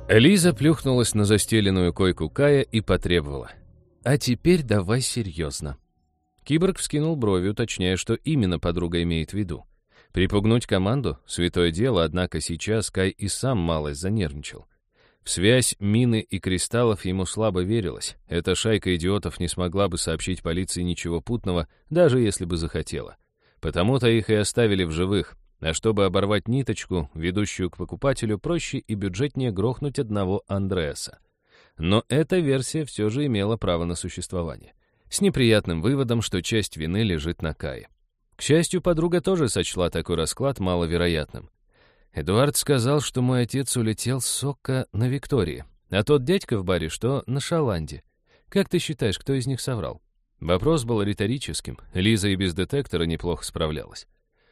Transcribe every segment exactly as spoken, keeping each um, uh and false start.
Лиза плюхнулась на застеленную койку Кая и потребовала: «А теперь давай серьезно». Киборг вскинул брови, уточняя, что именно подруга имеет в виду. Припугнуть команду — святое дело, однако сейчас Кай и сам малость занервничал. В связь мины и кристаллов ему слабо верилось. Эта шайка идиотов не смогла бы сообщить полиции ничего путного, даже если бы захотела. Потому-то их и оставили в живых. А чтобы оборвать ниточку, ведущую к покупателю, проще и бюджетнее грохнуть одного Андреаса. Но эта версия все же имела право на существование. С неприятным выводом, что часть вины лежит на Кае. К счастью, подруга тоже сочла такой расклад маловероятным. Эдуард сказал, что мой отец улетел с Сока на Виктории, а тот дядька в баре, что на Шаланде. Как ты считаешь, кто из них соврал? Вопрос был риторическим. Лиза и без детектора неплохо справлялась.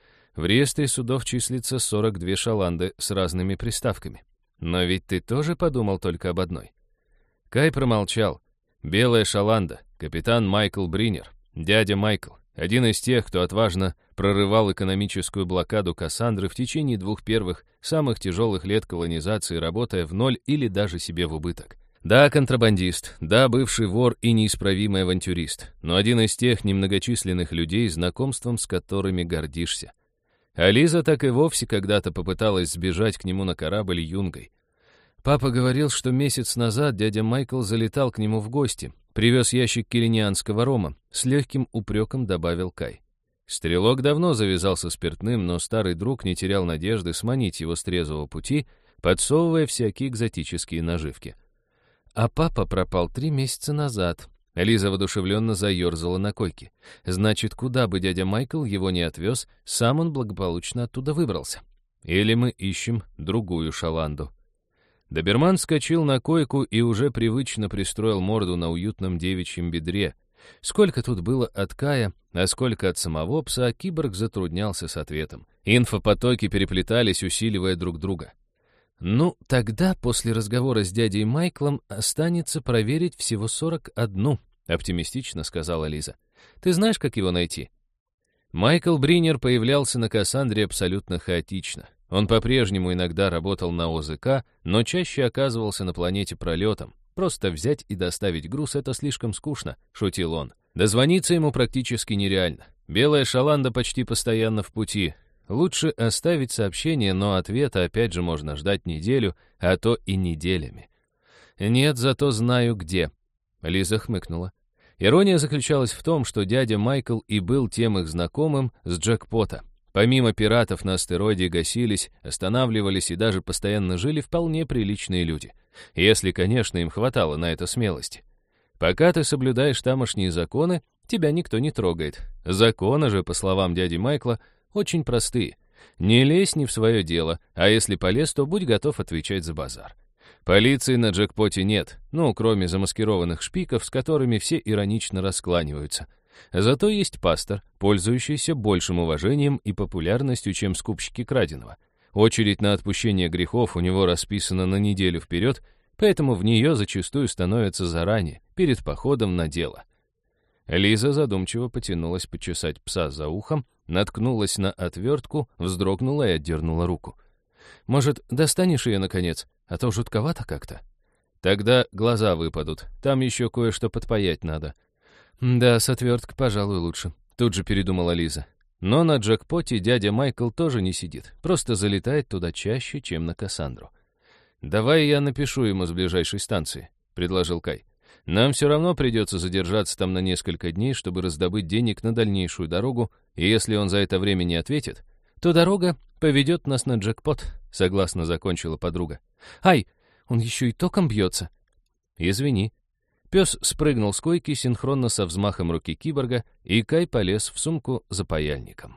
В реестре судов числится сорок две шаланды с разными приставками. Но ведь ты тоже подумал только об одной. Кай промолчал. Белая шаланда, капитан Майкл Бринер, дядя Майкл, один из тех, кто отважно прорывал экономическую блокаду Кассандры в течение двух первых, самых тяжелых лет колонизации, работая в ноль или даже себе в убыток. Да, контрабандист, да, бывший вор и неисправимый авантюрист, но один из тех немногочисленных людей, знакомством с которыми гордишься. А Лиза так и вовсе когда-то попыталась сбежать к нему на корабль юнгой. Папа говорил, что месяц назад дядя Майкл залетал к нему в гости, привез ящик килинианского рома, с легким упреком добавил Кай. Стрелок давно завязался спиртным, но старый друг не терял надежды сманить его с трезвого пути, подсовывая всякие экзотические наживки. А папа пропал три месяца назад. Лиза воодушевленно заерзала на койке. Значит, куда бы дядя Майкл его не отвез, сам он благополучно оттуда выбрался. Или мы ищем другую шаланду. Доберман вскочил на койку и уже привычно пристроил морду на уютном девичьем бедре. Сколько тут было от Кая, а сколько от самого пса, киборг затруднялся с ответом. Инфопотоки переплетались, усиливая друг друга. «Ну, тогда после разговора с дядей Майклом останется проверить всего сорок одну», — оптимистично сказала Лиза. «Ты знаешь, как его найти?» Майкл Бринер появлялся на Кассандре абсолютно хаотично. Он по-прежнему иногда работал на ОЗК, но чаще оказывался на планете пролетом. Просто взять и доставить груз — это слишком скучно, шутил он. Дозвониться ему практически нереально. Белая шаланда почти постоянно в пути. Лучше оставить сообщение, но ответа опять же можно ждать неделю, а то и неделями. Нет, зато знаю где. Лиза хмыкнула. Ирония заключалась в том, что дядя Майкл и был тем их знакомым с джекпота. Помимо пиратов на астероиде гасились, останавливались и даже постоянно жили вполне приличные люди. Если, конечно, им хватало на это смелости. Пока ты соблюдаешь тамошние законы, тебя никто не трогает. Законы же, по словам дяди Майкла, очень простые. Не лезь не в свое дело, а если полез, то будь готов отвечать за базар. Полиции на джекпоте нет, ну, кроме замаскированных шпиков, с которыми все иронично раскланиваются. Зато есть пастор, пользующийся большим уважением и популярностью, чем скупщики краденого. Очередь на отпущение грехов у него расписана на неделю вперед, поэтому в нее зачастую становятся заранее, перед походом на дело. Лиза задумчиво потянулась почесать пса за ухом, наткнулась на отвертку, вздрогнула и отдернула руку. «Может, достанешь ее, наконец? А то жутковато как-то». «Тогда глаза выпадут, там еще кое-что подпаять надо». «Да, с отверткой, пожалуй, лучше», — тут же передумала Лиза. Но на джекпоте дядя Майкл тоже не сидит, просто залетает туда чаще, чем на Кассандру. «Давай я напишу ему с ближайшей станции», — предложил Кай. «Нам все равно придется задержаться там на несколько дней, чтобы раздобыть денег на дальнейшую дорогу, и если он за это время не ответит, то дорога поведет нас на джекпот», — согласно закончила подруга. «Ай, он еще и током бьется». «Извини». Пес спрыгнул с койки синхронно со взмахом руки киборга, и Кай полез в сумку за паяльником.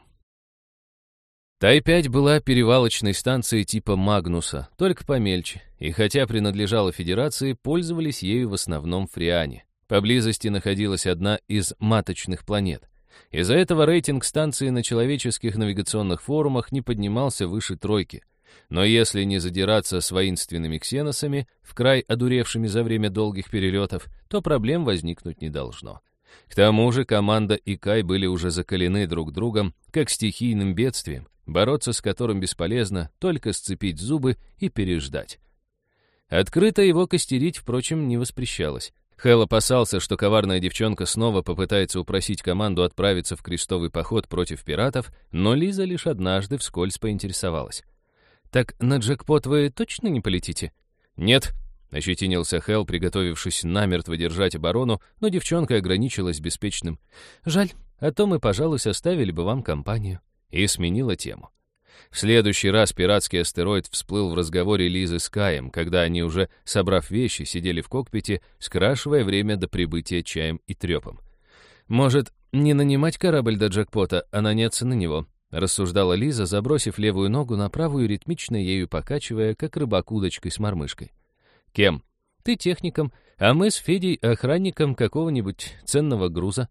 Тай пять была перевалочной станцией типа Магнуса, только помельче, и хотя принадлежала Федерации, пользовались ею в основном фриане. Поблизости находилась одна из маточных планет. Из-за этого рейтинг станции на человеческих навигационных форумах не поднимался выше тройки. Но если не задираться с воинственными ксеносами, вкрай одуревшими за время долгих перелетов, то проблем возникнуть не должно. К тому же команда и Кай были уже закалены друг другом, как стихийным бедствием, бороться с которым бесполезно, только сцепить зубы и переждать. Открыто его костерить, впрочем, не воспрещалось. Хэл опасался, что коварная девчонка снова попытается упросить команду отправиться в крестовый поход против пиратов, но Лиза лишь однажды вскользь поинтересовалась. «Так на джекпот вы точно не полетите?» «Нет», — ощетинился Хэл, приготовившись намертво держать оборону, но девчонка ограничилась беспечным. «Жаль, а то мы, пожалуй, составили бы вам компанию». И сменила тему. В следующий раз пиратский астероид всплыл в разговоре Лизы с Каем, когда они, уже собрав вещи, сидели в кокпите, скрашивая время до прибытия чаем и трепом. «Может, не нанимать корабль до джекпота, а наняться на него?» — рассуждала Лиза, забросив левую ногу на правую, ритмично ею покачивая, как рыбак удочкой с мормышкой. «Кем?» «Ты техником, а мы с Федей охранником какого-нибудь ценного груза».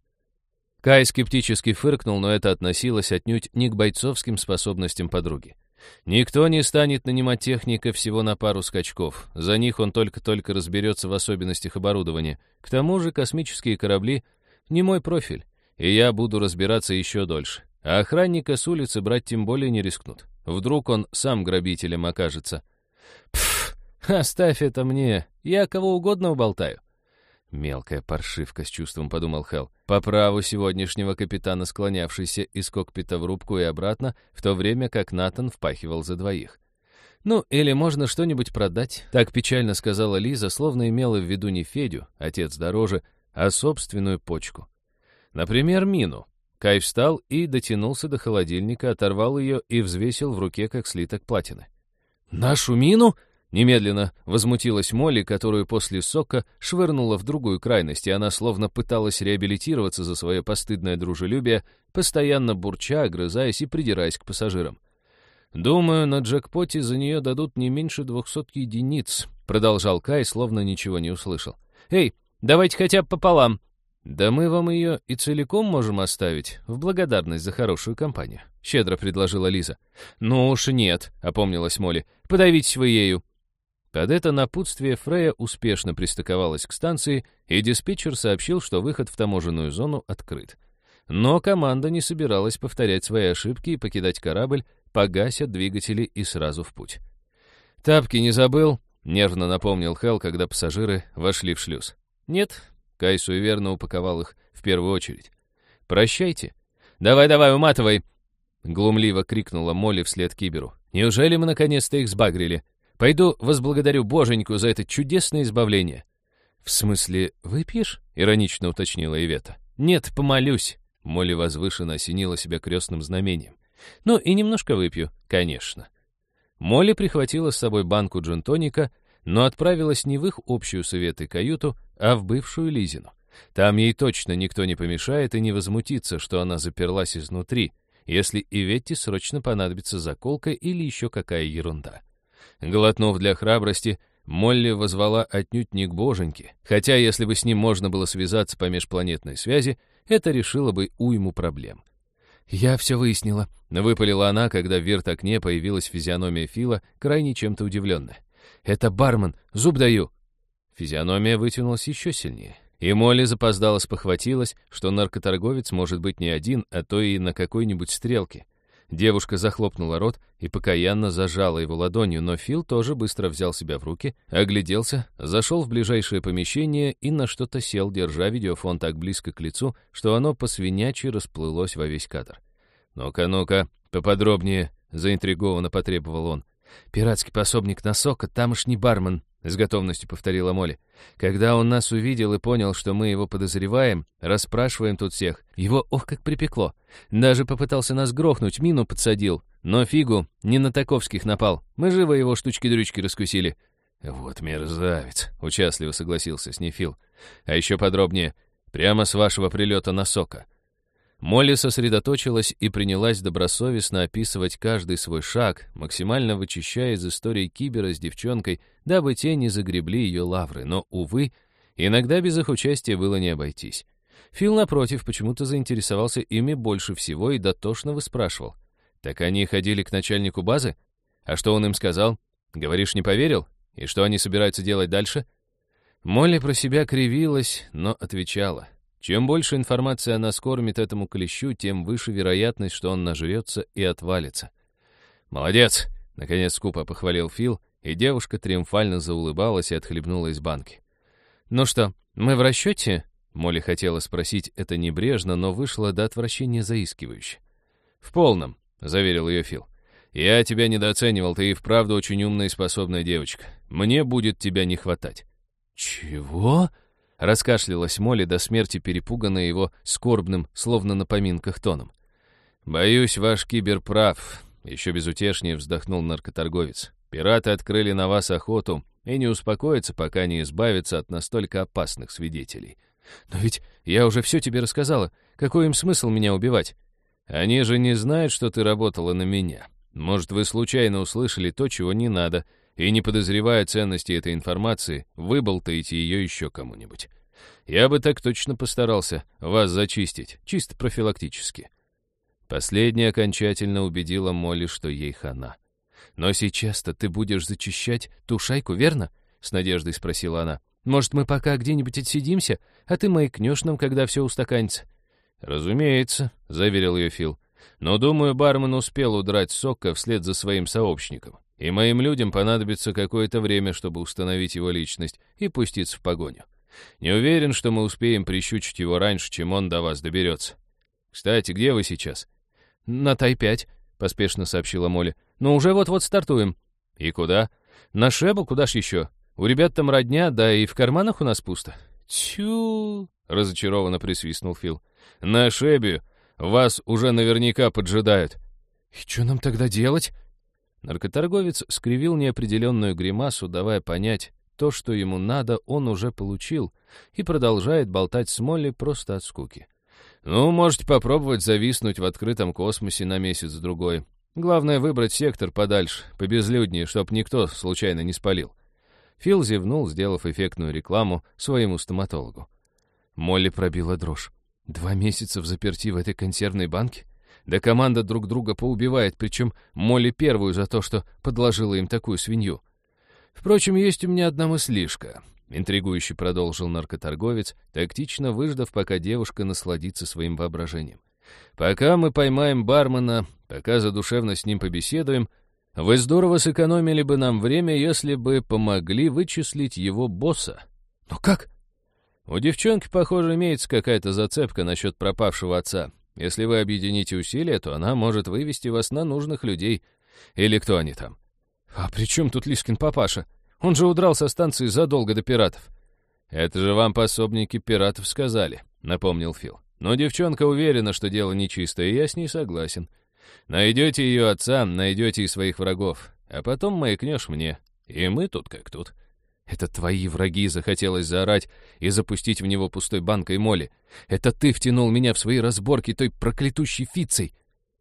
Кай скептически фыркнул, но это относилось отнюдь не к бойцовским способностям подруги. Никто не станет нанимать техника всего на пару скачков. За них он только-только разберется в особенностях оборудования. К тому же космические корабли — не мой профиль, и я буду разбираться еще дольше. А охранника с улицы брать тем более не рискнут. Вдруг он сам грабителем окажется. «Пф, оставь это мне, я кого угодно уболтаю». «Мелкая паршивка», — с чувством подумал Хэл. По праву сегодняшнего капитана, склонявшийся из кокпита в рубку и обратно, в то время как Натан впахивал за двоих. «Ну, или можно что-нибудь продать», — так печально сказала Лиза, словно имела в виду не Федю, отец дороже, а собственную почку. Например, мину. Кай встал и дотянулся до холодильника, оторвал ее и взвесил в руке, как слиток платины. «Нашу мину?» Немедленно возмутилась Молли, которую после сока швырнула в другую крайность, и она словно пыталась реабилитироваться за свое постыдное дружелюбие, постоянно бурча, огрызаясь и придираясь к пассажирам. «Думаю, на джекпоте за нее дадут не меньше двухсот единиц», продолжал Кай, словно ничего не услышал. «Эй, давайте хотя бы пополам». «Да мы вам ее и целиком можем оставить, в благодарность за хорошую компанию», щедро предложила Лиза. «Ну уж нет», — опомнилась Молли, — «подавитесь вы ею». Под это напутствие Фрея успешно пристыковалась к станции, и диспетчер сообщил, что выход в таможенную зону открыт. Но команда не собиралась повторять свои ошибки и покидать корабль, погасят двигатели и сразу в путь. «Тапки не забыл?» — нервно напомнил Хэл, когда пассажиры вошли в шлюз. «Нет», — Кай суеверно упаковал их в первую очередь. «Прощайте». «Давай-давай, уматывай!» — глумливо крикнула Молли вслед Киберу. «Неужели мы наконец-то их сбагрили? Пойду возблагодарю боженьку за это чудесное избавление». «В смысле, выпьешь?» — иронично уточнила Ивета. «Нет, помолюсь». Молли возвышенно осенила себя крестным знамением. «Ну и немножко выпью, конечно». Молли прихватила с собой банку джин-тоника, но отправилась не в их общую с Иветой каюту, а в бывшую Лизину. Там ей точно никто не помешает и не возмутится, что она заперлась изнутри, если Иветте срочно понадобится заколка или еще какая ерунда. Глотнув для храбрости, Молли возвала отнюдь не к боженьке, хотя если бы с ним можно было связаться по межпланетной связи, это решило бы уйму проблем. «Я все выяснила», — выпалила она, когда в вертокне появилась физиономия Фила, крайне чем-то удивленная. «Это бармен, зуб даю». Физиономия вытянулась еще сильнее, и Молли запоздало спохватилась, что наркоторговец может быть не один, а то и на какой-нибудь стрелке. Девушка захлопнула рот и покаянно зажала его ладонью, но Фил тоже быстро взял себя в руки, огляделся, зашел в ближайшее помещение и на что-то сел, держа видеофон так близко к лицу, что оно по-свинячьи расплылось во весь кадр. «Ну-ка, ну-ка, поподробнее», — заинтригованно потребовал он. «Пиратский пособник Насока, тамошний бармен», — с готовностью повторила Молли. «Когда он нас увидел и понял, что мы его подозреваем, расспрашиваем тут всех, его ох как припекло. Даже попытался нас грохнуть, мину подсадил. Но фигу, не на таковских напал. Мы живо его штучки-дрючки раскусили». «Вот мерзавец», — участливо согласился с ней Фил. «А еще подробнее, прямо с вашего прилета Насока». Молли сосредоточилась и принялась добросовестно описывать каждый свой шаг, максимально вычищая из истории Кибера с девчонкой, дабы те не загребли ее лавры, но, увы, иногда без их участия было не обойтись. Фил, напротив, почему-то заинтересовался ими больше всего и дотошно выспрашивал. «Так они ходили к начальнику базы? А что он им сказал? Говоришь, не поверил? И что они собираются делать дальше?» Молли про себя кривилась, но отвечала. Чем больше информации она скормит этому клещу, тем выше вероятность, что он нажрется и отвалится. «Молодец!» — наконец скупо похвалил Фил и девушка триумфально заулыбалась и отхлебнула из банки. «Ну что, мы в расчете?» Молли хотела спросить это небрежно, но вышла до отвращения заискивающе. «В полном», — заверил ее Фил. «Я тебя недооценивал, ты и вправду очень умная и способная девочка. Мне будет тебя не хватать». «Чего?» — раскашлялась Молли до смерти, перепуганная его скорбным, словно на поминках тоном. «Боюсь, ваш кибер прав», — еще безутешнее вздохнул наркоторговец. «Пираты открыли на вас охоту и не успокоятся, пока не избавятся от настолько опасных свидетелей». «Но ведь я уже все тебе рассказала. Какой им смысл меня убивать?» «Они же не знают, что ты работала на меня. Может, вы случайно услышали то, чего не надо, и, не подозревая ценности этой информации, выболтаете ее еще кому-нибудь. Я бы так точно постарался вас зачистить, чисто профилактически». Последняя окончательно убедила Молли, что ей хана. «Но сейчас-то ты будешь зачищать ту шайку, верно?» — с надеждой спросила она. «Может, мы пока где-нибудь отсидимся, а ты маякнешь нам, когда все устаканится?» «Разумеется», — заверил ее Фил. «Но, думаю, бармен успел удрать с Сока вслед за своим сообщником, и моим людям понадобится какое-то время, чтобы установить его личность и пуститься в погоню. Не уверен, что мы успеем прищучить его раньше, чем он до вас доберется. Кстати, где вы сейчас?» «На Тай пять», — поспешно сообщила Молли. «Но уже вот-вот стартуем». «И куда?» «На Шебу, куда ж еще? У ребят там родня, да и в карманах у нас пусто». «Тю!» — разочарованно присвистнул Фил. «На Шебе вас уже наверняка поджидают». «И что нам тогда делать?» Наркоторговец скривил неопределенную гримасу, давая понять, то, что ему надо, он уже получил, и продолжает болтать с Молли просто от скуки. «Ну, можете попробовать зависнуть в открытом космосе на месяц-другой. Главное — выбрать сектор подальше, побезлюднее, чтоб никто случайно не спалил». Фил зевнул, сделав эффектную рекламу своему стоматологу. Молли пробила дрожь. Два месяца в заперти в этой консервной банке? Да команда друг друга поубивает, причем Молли первую за то, что подложила им такую свинью. «Впрочем, есть у меня одна мыслишка», — интригующе продолжил наркоторговец, тактично выждав, пока девушка насладится своим воображением. «Пока мы поймаем бармена, пока задушевно с ним побеседуем, вы здорово сэкономили бы нам время, если бы помогли вычислить его босса». «Но как?» «У девчонки, похоже, имеется какая-то зацепка насчет пропавшего отца. Если вы объедините усилия, то она может вывести вас на нужных людей. Или кто они там?» «А при чем тут Лискин папаша? Он же удрал со станции задолго до пиратов». «Это же вам пособники пиратов сказали», — напомнил Фил. «Но девчонка уверена, что дело нечистое, и я с ней согласен. Найдете ее отца, найдете и своих врагов, а потом маякнешь мне, и мы тут как тут». «Это твои враги», — захотелось заорать и запустить в него пустой банкой Молли. «Это ты втянул меня в свои разборки той проклятущей Фицей».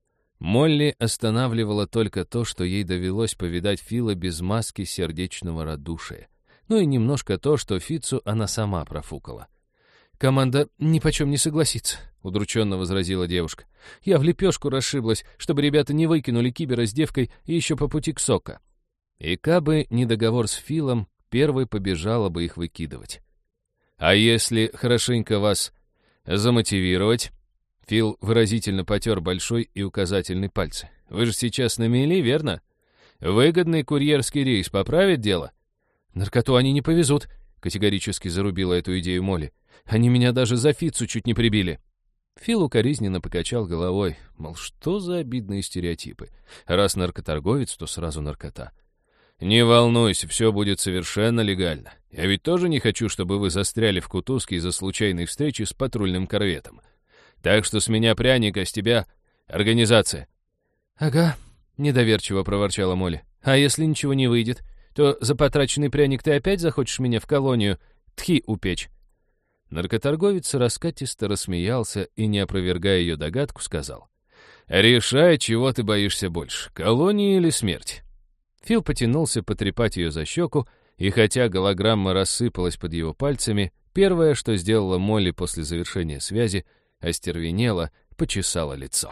Молли останавливала только то, что ей довелось повидать Фила без маски сердечного радушия. Ну и немножко то, что Фицу она сама профукала. «Команда ни почем не согласится», — удрученно возразила девушка. «Я в лепешку расшиблась, чтобы ребята не выкинули кибера с девкой еще по пути к Сока». И кабы не договор с Филом, первой побежала бы их выкидывать. «А если хорошенько вас замотивировать?» Фил выразительно потер большой и указательный пальцы. «Вы же сейчас на мели, верно? Выгодный курьерский рейс поправит дело?» «Наркоту они не повезут», — категорически зарубила эту идею Молли. «Они меня даже за Фицу чуть не прибили». Фил укоризненно покачал головой, мол, что за обидные стереотипы. Раз наркоторговец, то сразу наркота. «Не волнуйся, все будет совершенно легально. Я ведь тоже не хочу, чтобы вы застряли в Кутузке из-за случайной встречи с патрульным корветом. Так что с меня пряник, а с тебя организация». «Ага», — недоверчиво проворчала Молли. «А если ничего не выйдет, то за потраченный пряник ты опять захочешь меня в колонию тхи упечь?» Наркоторговец раскатисто рассмеялся и, не опровергая ее догадку, сказал: «Решай, чего ты боишься больше, колонии или смерть?» Фил потянулся потрепать ее за щеку, и хотя голограмма рассыпалась под его пальцами, первое, что сделала Молли после завершения связи, остервенела, почесала лицо.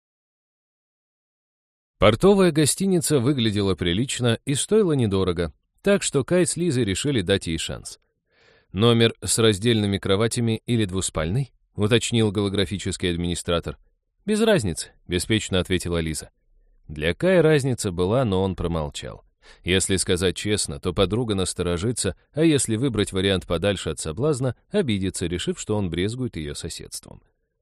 Портовая гостиница выглядела прилично и стоила недорого, так что Кай с Лизой решили дать ей шанс. «Номер с раздельными кроватями или двуспальный?» — уточнил голографический администратор. «Без разницы», — беспечно ответила Лиза. Для Кая разница была, но он промолчал. Если сказать честно, то подруга насторожится, а если выбрать вариант подальше от соблазна, обидится, решив, что он брезгует ее соседством.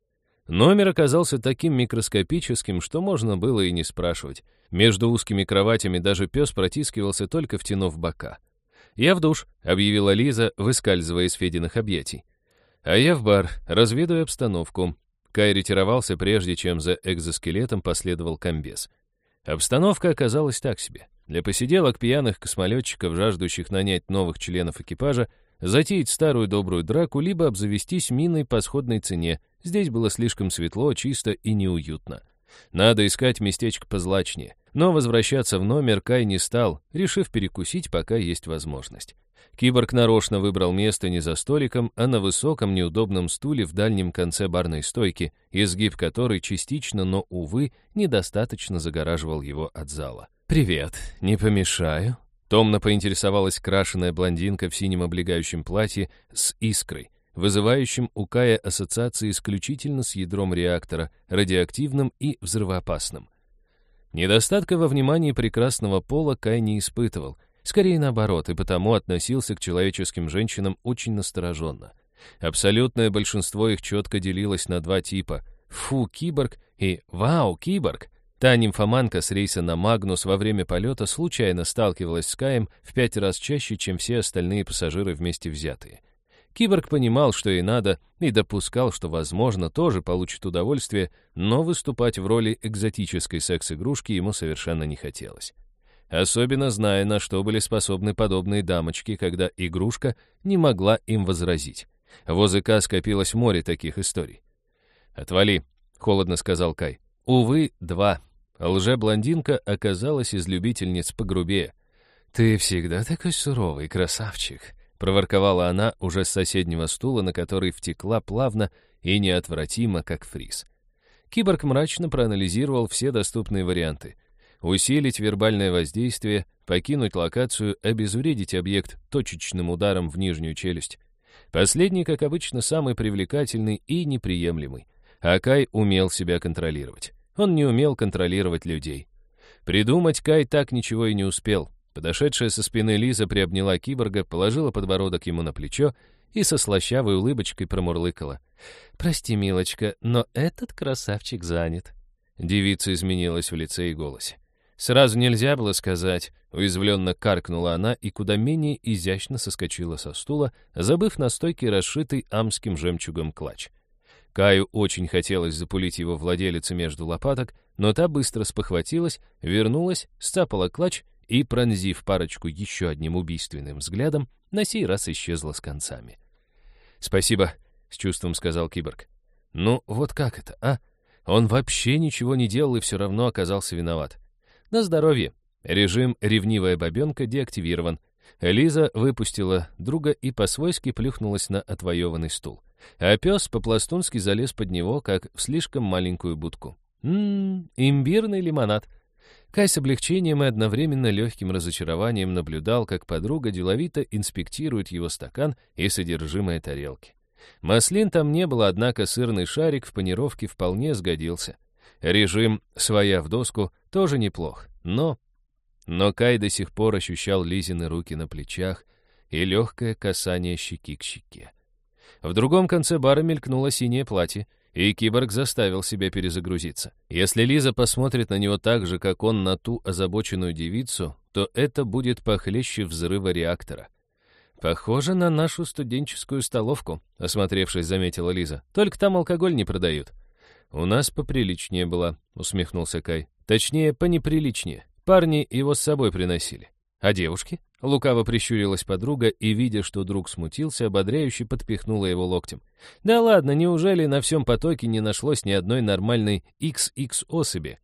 Номер оказался таким микроскопическим, что можно было и не спрашивать. Между узкими кроватями даже пес протискивался, только втянув бока. «Я в душ», — объявила Лиза, выскальзывая из Фединых объятий. «А я в бар, разведаю обстановку». Кай ретировался, прежде чем за экзоскелетом последовал комбез. Обстановка оказалась так себе. Для посиделок пьяных космолетчиков, жаждущих нанять новых членов экипажа, затеять старую добрую драку, либо обзавестись миной по сходной цене. Здесь было слишком светло, чисто и неуютно. Надо искать местечко позлачнее. Но возвращаться в номер Кай не стал, решив перекусить, пока есть возможность. Киборг нарочно выбрал место не за столиком, а на высоком неудобном стуле в дальнем конце барной стойки, изгиб которой частично, но, увы, недостаточно загораживал его от зала. «Привет, не помешаю?» Томно поинтересовалась крашеная блондинка в синем облегающем платье с искрой, вызывающим у Кая ассоциации исключительно с ядром реактора, радиоактивным и взрывоопасным. Недостатка во внимании прекрасного пола Кай не испытывал, скорее наоборот, и потому относился к человеческим женщинам очень настороженно. Абсолютное большинство их четко делилось на два типа — «фу, киборг» и «вау, киборг». Та нимфоманка с рейса на Магнус во время полета случайно сталкивалась с Каем в пять раз чаще, чем все остальные пассажиры вместе взятые. Киборг понимал, что ей надо, и допускал, что, возможно, тоже получит удовольствие, но выступать в роли экзотической секс-игрушки ему совершенно не хотелось. Особенно зная, на что были способны подобные дамочки, когда игрушка не могла им возразить. В ОЗК скопилось море таких историй. «Отвали», — холодно сказал Кай. Увы, два. Лже-блондинка оказалась из любительниц погрубее. «Ты всегда такой суровый, красавчик», — проворковала она уже с соседнего стула, на который втекла плавно и неотвратимо, как фриз. Киборг мрачно проанализировал все доступные варианты. Усилить вербальное воздействие, покинуть локацию, обезвредить объект точечным ударом в нижнюю челюсть. Последний, как обычно, самый привлекательный и неприемлемый. А Кай умел себя контролировать. Он не умел контролировать людей. Придумать Кай так ничего и не успел. Подошедшая со спины Лиза приобняла киборга, положила подбородок ему на плечо и со слащавой улыбочкой промурлыкала. «Прости, милочка, но этот красавчик занят». Девица изменилась в лице и голосе. «Сразу нельзя было сказать», — уязвленно каркнула она и куда менее изящно соскочила со стула, забыв на стойке расшитый амским жемчугом клатч. Каю очень хотелось запулить его владелице между лопаток, но та быстро спохватилась, вернулась, сцапала клатч и, пронзив парочку еще одним убийственным взглядом, на сей раз исчезла с концами. «Спасибо», — с чувством сказал киборг. «Ну, вот как это, а? Он вообще ничего не делал и все равно оказался виноват. На здоровье. Режим «ревнивая бабенка» деактивирован». Лиза выпустила друга и по-свойски плюхнулась на отвоеванный стул. А пес по-пластунски залез под него, как в слишком маленькую будку. Ммм, имбирный лимонад. Кай с облегчением и одновременно легким разочарованием наблюдал, как подруга деловито инспектирует его стакан и содержимое тарелки. Маслин там не было, однако сырный шарик в панировке вполне сгодился. Режим «своя в доску» тоже неплох, но... Но Кай до сих пор ощущал Лизины руки на плечах и легкое касание щеки к щеке. В другом конце бара мелькнуло синее платье, и киборг заставил себя перезагрузиться. Если Лиза посмотрит на него так же, как он на ту озабоченную девицу, то это будет похлеще взрыва реактора. «Похоже на нашу студенческую столовку», — осмотревшись, заметила Лиза. «Только там алкоголь не продают». «У нас поприличнее было», — усмехнулся Кай. «Точнее, понеприличнее. Парни его с собой приносили. А девушки?» Лукаво прищурилась подруга и, видя, что друг смутился, ободряюще подпихнула его локтем. «Да ладно, неужели на всем потоке не нашлось ни одной нормальной икс икс особи?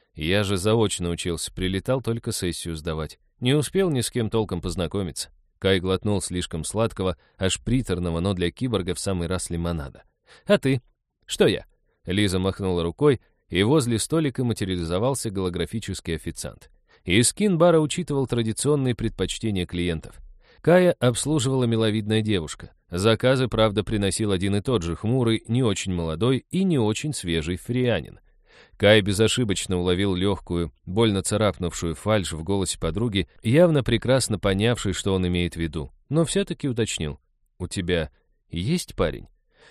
Я же заочно учился, прилетал только сессию сдавать. Не успел ни с кем толком познакомиться». Кай глотнул слишком сладкого, аж приторного, но для киборга в самый раз лимонада. «А ты?» «Что я?» Лиза махнула рукой, и возле столика материализовался голографический официант. И скин бара учитывал традиционные предпочтения клиентов. Кая обслуживала миловидная девушка. Заказы, правда, приносил один и тот же хмурый, не очень молодой и не очень свежий фрианин. Кай безошибочно уловил легкую, больно царапнувшую фальшь в голосе подруги, явно прекрасно понявший, что он имеет в виду, но все-таки уточнил. «У тебя есть парень?»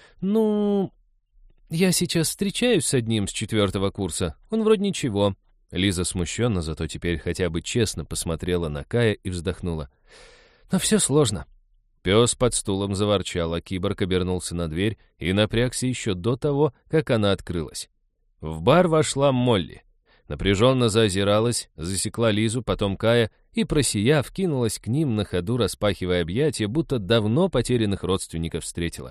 «Ну, я сейчас встречаюсь с одним с четвертого курса. Он вроде ничего». Лиза смущенно, зато теперь хотя бы честно посмотрела на Кая и вздохнула. «Но все сложно». Пес под стулом заворчал, а киборг обернулся на дверь и напрягся еще до того, как она открылась. В бар вошла Молли. Напряженно заозиралась, засекла Лизу, потом Кая и, просияв, кинулась к ним на ходу, распахивая объятия, будто давно потерянных родственников встретила.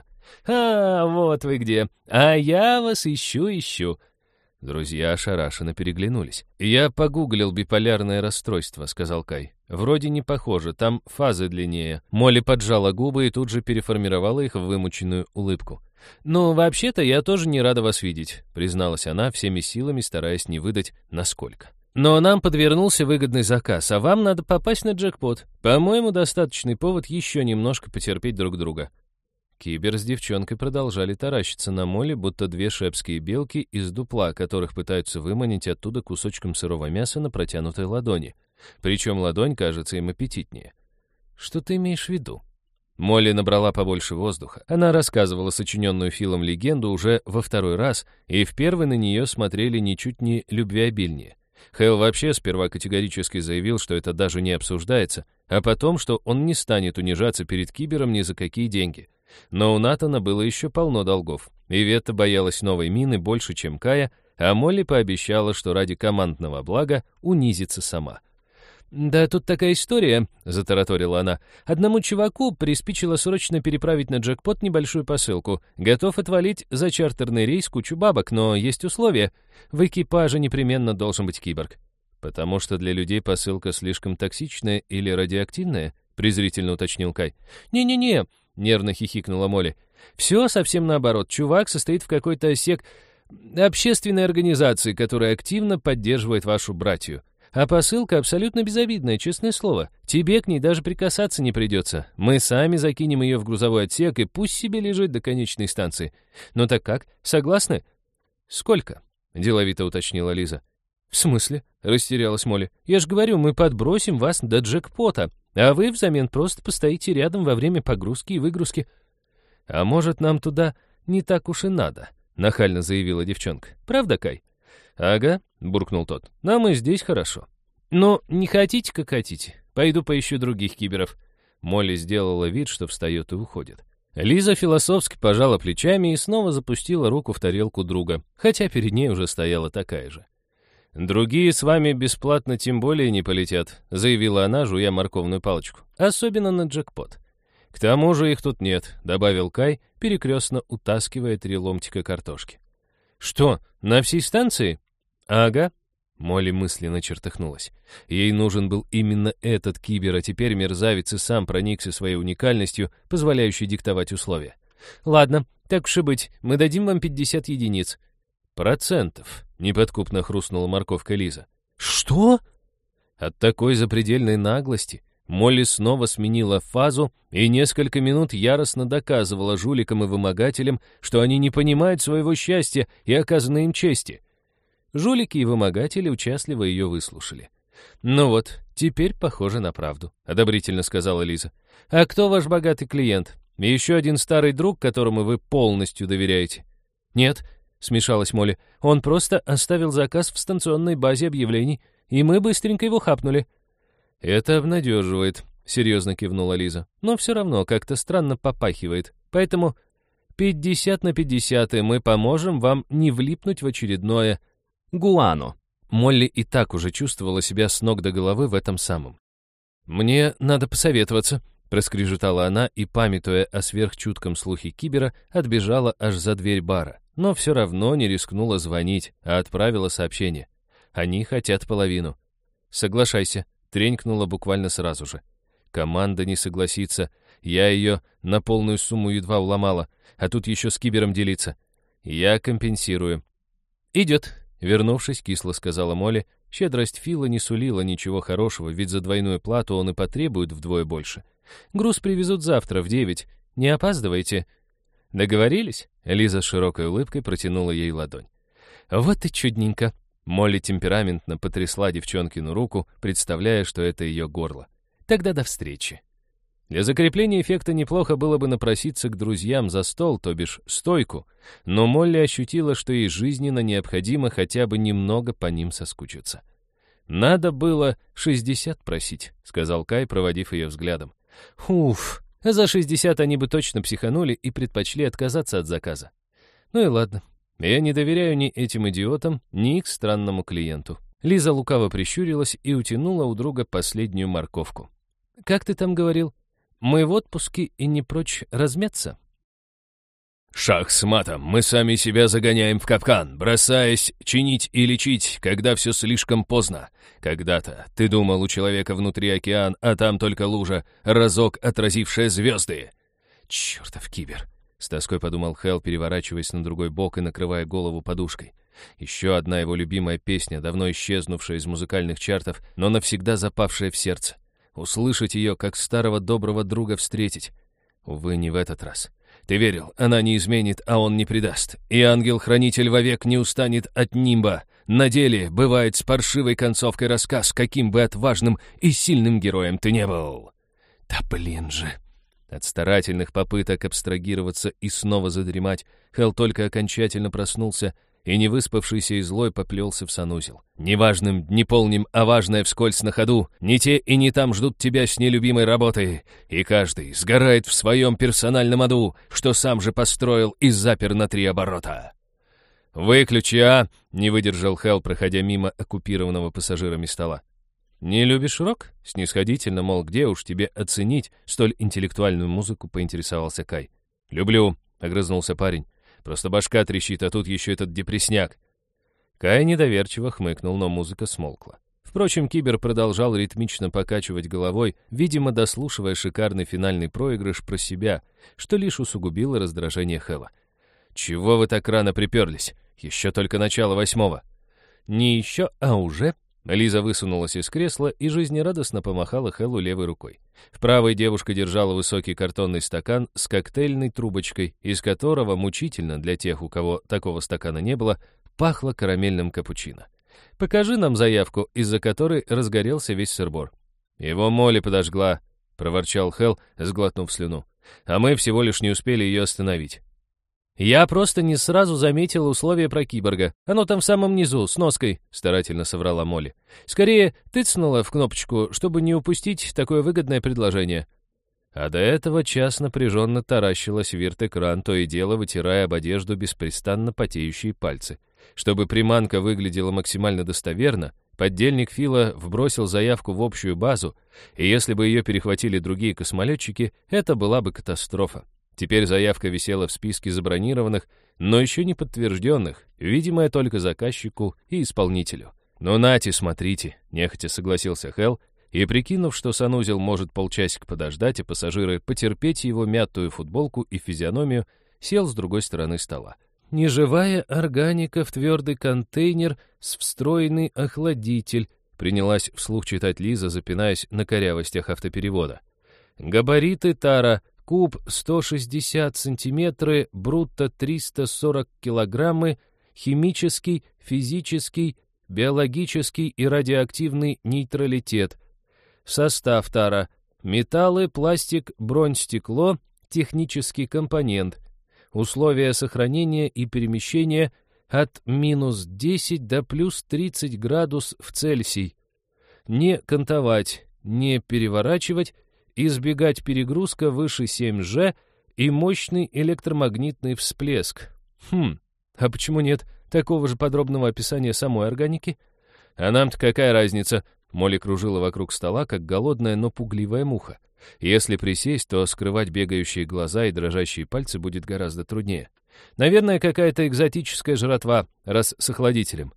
«А, вот вы где! А я вас ищу-ищу!» Друзья ошарашенно переглянулись. «Я погуглил биполярное расстройство», — сказал Кай. «Вроде не похоже, там фазы длиннее». Молли поджала губы и тут же переформировала их в вымученную улыбку. «Ну, вообще-то, я тоже не рада вас видеть», — призналась она, всеми силами стараясь не выдать насколько. «Но нам подвернулся выгодный заказ, а вам надо попасть на джекпот. По-моему, достаточный повод еще немножко потерпеть друг друга». Кибер с девчонкой продолжали таращиться на Молли, будто две шепские белки из дупла, которых пытаются выманить оттуда кусочком сырого мяса на протянутой ладони. Причем ладонь кажется им аппетитнее. «Что ты имеешь в виду?» Молли набрала побольше воздуха. Она рассказывала сочиненную Филом легенду уже во второй раз, и в первый на нее смотрели ничуть не любвеобильнее. Хэл вообще сперва категорически заявил, что это даже не обсуждается, а потом, что он не станет унижаться перед Кибером ни за какие деньги. Но у Натана было еще полно долгов. Иветта боялась новой мины больше, чем Кая, а Молли пообещала, что ради командного блага унизится сама. «Да тут такая история», — затараторила она. «Одному чуваку приспичило срочно переправить на джекпот небольшую посылку. Готов отвалить за чартерный рейс кучу бабок, но есть условия. В экипаже непременно должен быть киборг». «Потому что для людей посылка слишком токсичная или радиоактивная?» — презрительно уточнил Кай. «Не-не-не», — нервно хихикнула Молли. «Все совсем наоборот. Чувак состоит в какой-то сек... общественной организации, которая активно поддерживает вашу братью. А посылка абсолютно безобидная, честное слово. Тебе к ней даже прикасаться не придется. Мы сами закинем ее в грузовой отсек, и пусть себе лежит до конечной станции. Ну так как, согласны?» «Сколько?» — деловито уточнила Лиза. «В смысле?» — растерялась Молли. «Я же говорю, мы подбросим вас до джекпота, а вы взамен просто постоите рядом во время погрузки и выгрузки». «А может, нам туда не так уж и надо?» — нахально заявила девчонка. «Правда, Кай?» «Ага», — буркнул тот. «Нам и здесь хорошо». «Но не хотите, как хотите. Пойду поищу других киберов». Молли сделала вид, что встает и уходит. Лиза философски пожала плечами и снова запустила руку в тарелку друга, хотя перед ней уже стояла такая же. «Другие с вами бесплатно тем более не полетят», — заявила она, жуя морковную палочку. «Особенно на джекпот». «К тому же их тут нет», — добавил Кай, перекрестно утаскивая три ломтика картошки. «Что, на всей станции?» «Ага». Молли мысленно чертыхнулась. Ей нужен был именно этот кибер, а теперь мерзавец и сам проникся своей уникальностью, позволяющей диктовать условия. «Ладно, так уж и быть, мы дадим вам пятьдесят единиц». «Процентов», — неподкупно хрустнула морковка Лиза. «Что?» От такой запредельной наглости Молли снова сменила фазу и несколько минут яростно доказывала жуликам и вымогателям, что они не понимают своего счастья и оказанной им чести. Жулики и вымогатели участливо ее выслушали. «Ну вот, теперь похоже на правду», — одобрительно сказала Лиза. «А кто ваш богатый клиент? Еще один старый друг, которому вы полностью доверяете?» «Нет», — смешалась Молли, — «он просто оставил заказ в станционной базе объявлений, и мы быстренько его хапнули». «Это обнадеживает», — серьезно кивнула Лиза. «Но все равно как-то странно попахивает. Поэтому пятьдесят на пятьдесят, и мы поможем вам не влипнуть в очередное гуано». Молли и так уже чувствовала себя с ног до головы в этом самом. «Мне надо посоветоваться», — проскрежетала она и, памятуя о сверхчутком слухе кибера, отбежала аж за дверь бара, но все равно не рискнула звонить, а отправила сообщение. «Они хотят половину». «Соглашайся», — тренькнула буквально сразу же. «Команда не согласится. Я ее на полную сумму едва уломала, а тут еще с кибером делиться. Я компенсирую». «Идет», — вернувшись, кисло сказала Молли. Щедрость Фила не сулила ничего хорошего, ведь за двойную плату он и потребует вдвое больше. «Груз привезут завтра в девять. Не опаздывайте». «Договорились?» — Лиза с широкой улыбкой протянула ей ладонь. Вот и чудненько. Молли темпераментно потрясла девчонкину руку, представляя, что это ее горло. Тогда до встречи. Для закрепления эффекта неплохо было бы напроситься к друзьям за стол, то бишь стойку, но Молли ощутила, что ей жизненно необходимо хотя бы немного по ним соскучиться. «Надо было шестьдесят просить», — сказал Кай, проводив ее взглядом. «Уф, за шестьдесят они бы точно психанули и предпочли отказаться от заказа. Ну и ладно, я не доверяю ни этим идиотам, ни их странному клиенту». Лиза лукаво прищурилась и утянула у друга последнюю морковку. «Как ты там говорил? Мы в отпуске и не прочь размяться?» «Шах с матом, мы сами себя загоняем в капкан, бросаясь чинить и лечить, когда все слишком поздно. Когда-то ты думал, у человека внутри океан, а там только лужа, разок отразившая звезды». «Чертов кибер!» — с тоской подумал Хэл, переворачиваясь на другой бок и накрывая голову подушкой. Еще одна его любимая песня, давно исчезнувшая из музыкальных чартов, но навсегда запавшая в сердце. Услышать ее, как старого доброго друга встретить. Увы, не в этот раз. Ты верил, она не изменит, а он не предаст. И ангел-хранитель вовек не устанет от нимба. На деле бывает с паршивой концовкой рассказ, каким бы отважным и сильным героем ты не был. Да блин же. От старательных попыток абстрагироваться и снова задремать, Хэл только окончательно проснулся и, невыспавшийся и злой, поплелся в санузел. Неважным, не полним, а важное вскользь на ходу. Не те и не там ждут тебя с нелюбимой работы. И каждый сгорает в своем персональном аду, что сам же построил и запер на три оборота. «Выключи, а!» — не выдержал Хэл, проходя мимо оккупированного пассажирами стола. «Не любишь рок?» — снисходительно, мол, где уж тебе оценить столь интеллектуальную музыку, поинтересовался Кай. «Люблю», — огрызнулся парень. «Просто башка трещит, а тут еще этот депресняк». Кай недоверчиво хмыкнул, но музыка смолкла. Впрочем, кибер продолжал ритмично покачивать головой, видимо, дослушивая шикарный финальный проигрыш про себя, что лишь усугубило раздражение Хэла. «Чего вы так рано приперлись? Еще только начало восьмого». «Не еще, а уже». Лиза высунулась из кресла и жизнерадостно помахала Хэлу левой рукой. В правой девушка держала высокий картонный стакан с коктейльной трубочкой, из которого мучительно для тех, у кого такого стакана не было, пахло карамельным капучино. «Покажи нам заявку, из-за которой разгорелся весь сыр-бор». «Его Молли подожгла», — проворчал Хэл, сглотнув слюну. «А мы всего лишь не успели ее остановить». «Я просто не сразу заметила условия про киборга. Оно там в самом низу, с ноской», — старательно соврала Молли. «Скорее, тыцнула в кнопочку, чтобы не упустить такое выгодное предложение». А до этого час напряженно таращилась в вирт-экран, то и дело вытирая об одежду беспрестанно потеющие пальцы. Чтобы приманка выглядела максимально достоверно, поддельник Фила вбросил заявку в общую базу, и если бы ее перехватили другие космолетчики, это была бы катастрофа. Теперь заявка висела в списке забронированных, но еще не подтвержденных, видимая только заказчику и исполнителю. «Ну нате, смотрите», — нехотя согласился Хэл, и, прикинув, что санузел может полчасика подождать, а пассажиры потерпеть его мятую футболку и физиономию, сел с другой стороны стола. «Неживая органика в твердый контейнер с встроенный охладитель», принялась вслух читать Лиза, запинаясь на корявостях автоперевода. «Габариты тара. Куб сто шестьдесят сантиметров, брутто триста сорок килограммы, химический, физический, биологический и радиоактивный нейтралитет. Состав тара. Металлы, пластик, бронь, стекло, технический компонент. Условия сохранения и перемещения от минус десять до плюс тридцать градус в Цельсий. Не кантовать, не переворачивать, избегать перегрузка выше семь джи и мощный электромагнитный всплеск. Хм, а почему нет такого же подробного описания самой органики? А нам-то какая разница? Молли кружила вокруг стола, как голодная, но пугливая муха. Если присесть, то скрывать бегающие глаза и дрожащие пальцы будет гораздо труднее. Наверное, какая-то экзотическая жратва, раз с охладителем.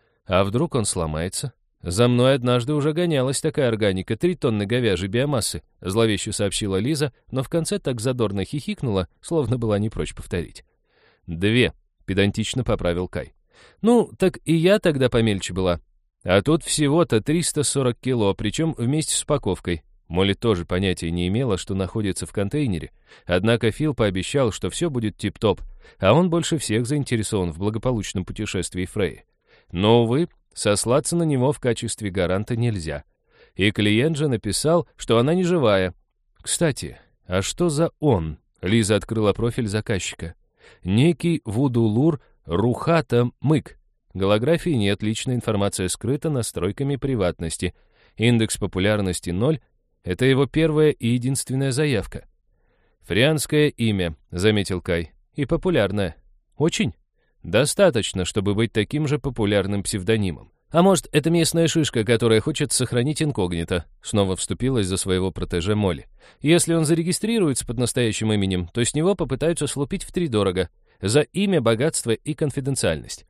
А вдруг он сломается? «За мной однажды уже гонялась такая органика, три тонны говяжьей биомассы», зловеще сообщила Лиза, но в конце так задорно хихикнула, словно была не прочь повторить. «Две», — педантично поправил Кай. «Ну, так и я тогда помельче была. А тут всего-то триста сорок кило, причем вместе с упаковкой». Молли тоже понятия не имела, что находится в контейнере, однако Фил пообещал, что все будет тип-топ, а он больше всех заинтересован в благополучном путешествии Фрей. Но, увы, сослаться на него в качестве гаранта нельзя. И клиент же написал, что она не живая. Кстати, а что за он? Лиза открыла профиль заказчика. Некий Вудулур Рухата Мык. Голографии нет, личная информация скрыта настройками приватности. Индекс популярности ноль. Это его первая и единственная заявка. «Фрианское имя», — заметил Кай. «И популярное. Очень. Достаточно, чтобы быть таким же популярным псевдонимом. А может, это местная шишка, которая хочет сохранить инкогнито?» Снова вступилась за своего протеже Молли. «Если он зарегистрируется под настоящим именем, то с него попытаются слупить втридорого. За имя, богатство и конфиденциальность».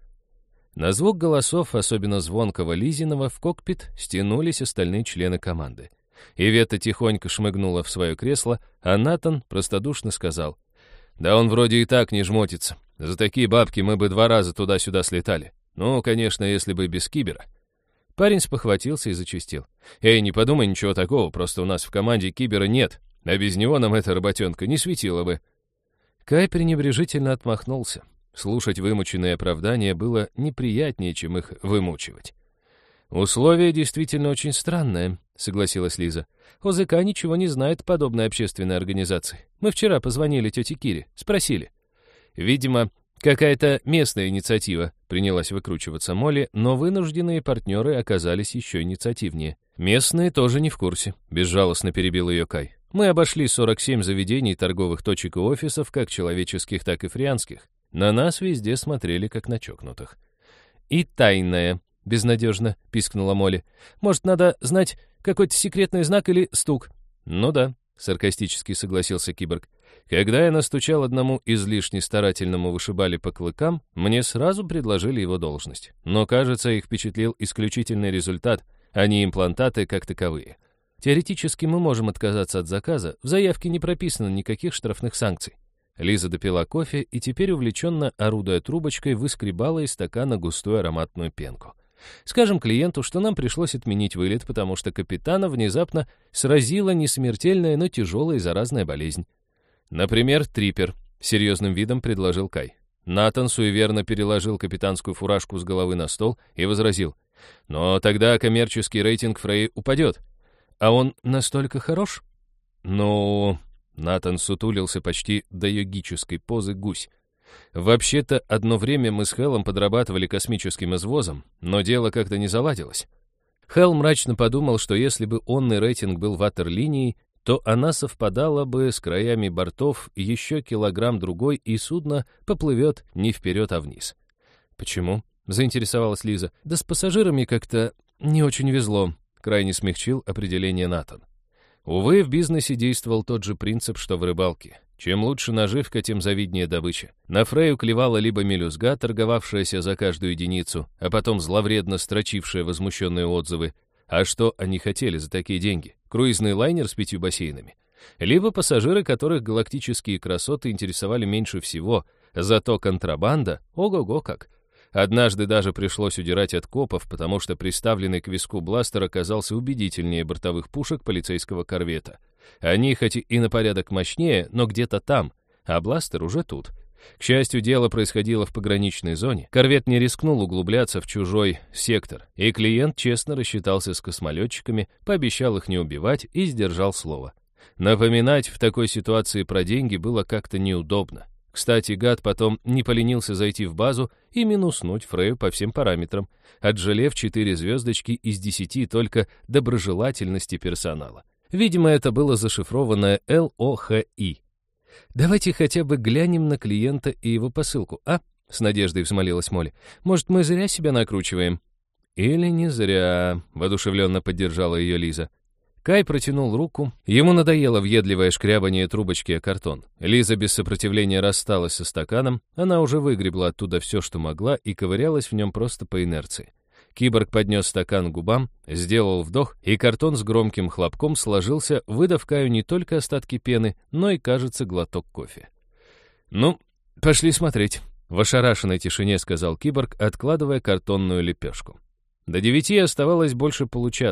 На звук голосов, особенно звонкого Лизиного, в кокпит стянулись остальные члены команды. Ивета тихонько шмыгнула в свое кресло, а Натан простодушно сказал: «Да он вроде и так не жмотится. За такие бабки мы бы два раза туда-сюда слетали. Ну, конечно, если бы без кибера». Парень спохватился и зачастил: «Эй, не подумай ничего такого, просто у нас в команде кибера нет, а без него нам эта работенка не светила бы». Кай пренебрежительно отмахнулся. Слушать вымученные оправдания было неприятнее, чем их вымучивать. «Условие действительно очень странное», — согласилась Лиза. «ОЗК ничего не знает о подобной общественной организации. Мы вчера позвонили тете Кире, спросили». «Видимо, какая-то местная инициатива», — принялась выкручиваться Молли, но вынужденные партнеры оказались еще инициативнее. «Местные тоже не в курсе», — безжалостно перебил ее Кай. «Мы обошли сорок семь заведений, торговых точек и офисов, как человеческих, так и фрианских. На нас везде смотрели, как на чокнутых». «И тайная», — безнадежно пискнула Молли. «Может, надо знать какой-то секретный знак или стук?» «Ну да», — саркастически согласился киборг. «Когда я настучал одному излишне старательному вышибали по клыкам, мне сразу предложили его должность. Но, кажется, их впечатлил исключительный результат, а не имплантаты как таковые. Теоретически мы можем отказаться от заказа, в заявке не прописано никаких штрафных санкций». Лиза допила кофе и теперь, увлеченно орудуя трубочкой, выскребала из стакана густую ароматную пенку. «Скажем клиенту, что нам пришлось отменить вылет, потому что капитана внезапно сразила не смертельная, но тяжелая и заразная болезнь». «Например, трипер», — серьезным видом предложил Кай. Натан суеверно переложил капитанскую фуражку с головы на стол и возразил: «Но тогда коммерческий рейтинг Фрей упадет». «А он настолько хорош?» «Ну...» — Натан сутулился почти до йогической позы гусь. «Вообще-то, одно время мы с Хеллом подрабатывали космическим извозом, но дело как-то не заладилось». Хелл мрачно подумал, что если бы онный рейтинг был ватерлинией, то она совпадала бы с краями бортов еще килограмм-другой, и судно поплывет не вперед, а вниз. «Почему?» — заинтересовалась Лиза. «Да с пассажирами как-то не очень везло», — крайне смягчил определение Натан. Увы, в бизнесе действовал тот же принцип, что в рыбалке. Чем лучше наживка, тем завиднее добыча. На Фрею клевала либо мелюзга, торговавшаяся за каждую единицу, а потом зловредно строчившая возмущенные отзывы. А что они хотели за такие деньги? Круизный лайнер с пятью бассейнами? Либо пассажиры, которых галактические красоты интересовали меньше всего, зато контрабанда — ого-го как! Однажды даже пришлось удирать от копов, потому что приставленный к виску бластер оказался убедительнее бортовых пушек полицейского корвета. Они хоть и на порядок мощнее, но где-то там, а бластер уже тут. К счастью, дело происходило в пограничной зоне. Корвет не рискнул углубляться в чужой сектор, и клиент честно рассчитался с космолетчиками, пообещал их не убивать и сдержал слово. Напоминать в такой ситуации про деньги было как-то неудобно. Кстати, гад потом не поленился зайти в базу и минуснуть Фрею по всем параметрам, отжалев четыре звездочки из десяти только доброжелательности персонала. Видимо, это было зашифрованное эл о ха и. «Давайте хотя бы глянем на клиента и его посылку, а?» — с надеждой взмолилась Молли. «Может, мы зря себя накручиваем?» «Или не зря», — воодушевленно поддержала ее Лиза. Кай протянул руку. Ему надоело въедливое шкрябание трубочки о картон. Лиза без сопротивления рассталась со стаканом. Она уже выгребла оттуда все, что могла, и ковырялась в нем просто по инерции. Киборг поднес стакан к губам, сделал вдох, и картон с громким хлопком сложился, выдав Каю не только остатки пены, но и, кажется, глоток кофе. «Ну, пошли смотреть», — в ошарашенной тишине сказал киборг, откладывая картонную лепешку. До девяти оставалось больше получаса.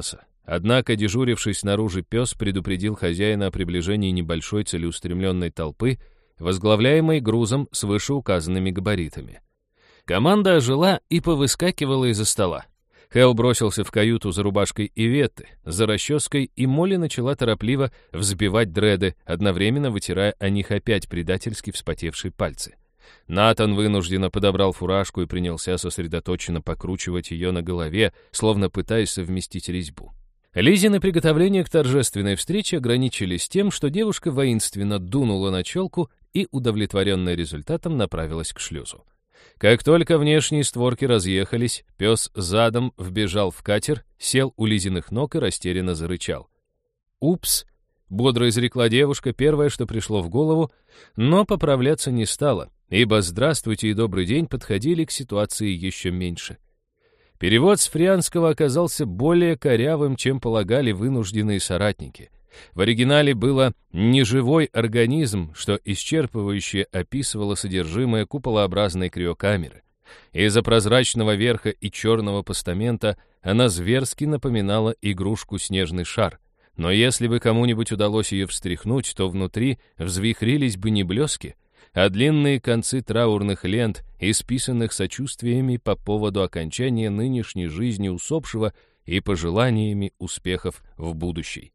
Однако дежуривший снаружи пес предупредил хозяина о приближении небольшой целеустремленной толпы, возглавляемой грузом с вышеуказанными габаритами. Команда ожила и повыскакивала из-за стола. Хэл бросился в каюту за рубашкой Иветты, за расческой, и Молли начала торопливо взбивать дреды, одновременно вытирая о них опять предательски вспотевшие пальцы. Натан вынужденно подобрал фуражку и принялся сосредоточенно покручивать ее на голове, словно пытаясь совместить резьбу. Лизины приготовления к торжественной встрече ограничились тем, что девушка воинственно дунула на челку и, удовлетворенная результатом, направилась к шлюзу. Как только внешние створки разъехались, пес задом вбежал в катер, сел у Лизиных ног и растерянно зарычал. «Упс!» — бодро изрекла девушка, первое, что пришло в голову, но поправляться не стала, ибо «здравствуйте» и «добрый день» подходили к ситуации еще меньше. Перевод с фрианского оказался более корявым, чем полагали вынужденные соратники. В оригинале было «неживой организм», что исчерпывающе описывало содержимое куполообразной криокамеры. Из-за прозрачного верха и черного постамента она зверски напоминала игрушку «снежный шар». Но если бы кому-нибудь удалось ее встряхнуть, то внутри взвихрились бы не блески, а длинные концы траурных лент, исписанных сочувствиями по поводу окончания нынешней жизни усопшего и пожеланиями успехов в будущей.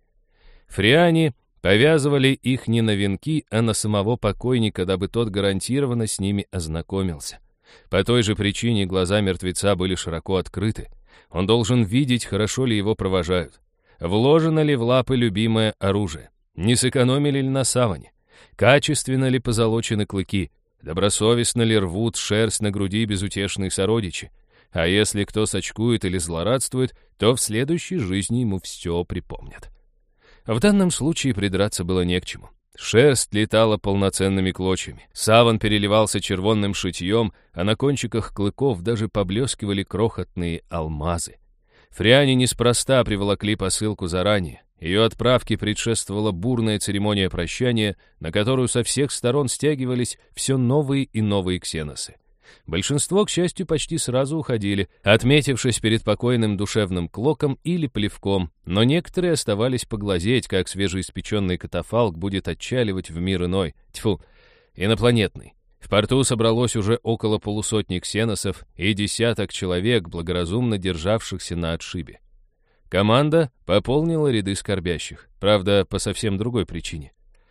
Фриане повязывали их не на венки, а на самого покойника, дабы тот гарантированно с ними ознакомился. По той же причине глаза мертвеца были широко открыты. Он должен видеть, хорошо ли его провожают. Вложено ли в лапы любимое оружие? Не сэкономили ли на саване? Качественно ли позолочены клыки? Добросовестно ли рвут шерсть на груди безутешные сородичи? А если кто сочкует или злорадствует, то в следующей жизни ему все припомнят. В данном случае придраться было не к чему. Шерсть летала полноценными клочьями, саван переливался червонным шитьем, а на кончиках клыков даже поблескивали крохотные алмазы. Фриане неспроста приволокли посылку заранее. Ее отправке предшествовала бурная церемония прощания, на которую со всех сторон стягивались все новые и новые ксеносы. Большинство, к счастью, почти сразу уходили, отметившись перед покойным душевным клоком или плевком, но некоторые оставались поглазеть, как свежеиспеченный катафалк будет отчаливать в мир иной, тьфу, инопланетный. В порту собралось уже около полусотни ксеносов и десяток человек, благоразумно державшихся на отшибе. Команда пополнила ряды скорбящих, правда, по совсем другой причине.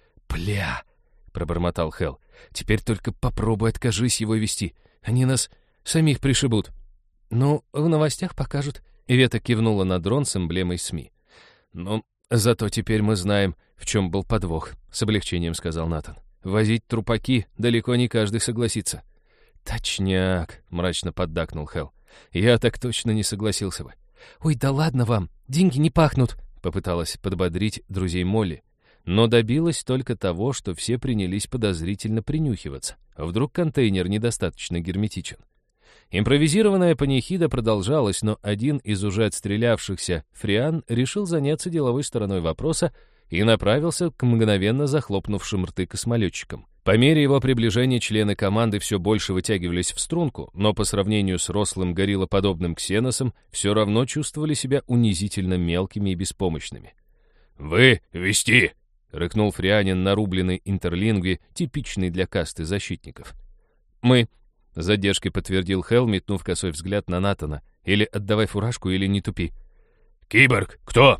«Бля!» — пробормотал Хэл. «Теперь только попробуй откажись его вести. Они нас самих пришибут». «Ну, в новостях покажут». Ивета кивнула на дрон с эмблемой СМИ. «Ну, зато теперь мы знаем, в чем был подвох», — с облегчением сказал Натан. «Возить трупаки далеко не каждый согласится». «Точняк», — мрачно поддакнул Хэл. «Я так точно не согласился бы». «Ой, да ладно вам, деньги не пахнут», — попыталась подбодрить друзей Молли. Но добилась только того, что все принялись подозрительно принюхиваться. Вдруг контейнер недостаточно герметичен. Импровизированная панихида продолжалась, но один из уже отстрелявшихся фриан решил заняться деловой стороной вопроса и направился к мгновенно захлопнувшим рты космолетчикам. По мере его приближения члены команды все больше вытягивались в струнку, но по сравнению с рослым гориллоподобным ксеносом все равно чувствовали себя унизительно мелкими и беспомощными. «Вы вести!» — рыкнул фрианин на рубленной интерлингве, типичной для касты защитников. «Мы», — с задержкой подтвердил Хэл, метнув косой взгляд на Натана. «Или отдавай фуражку, или не тупи». «Киборг, кто?»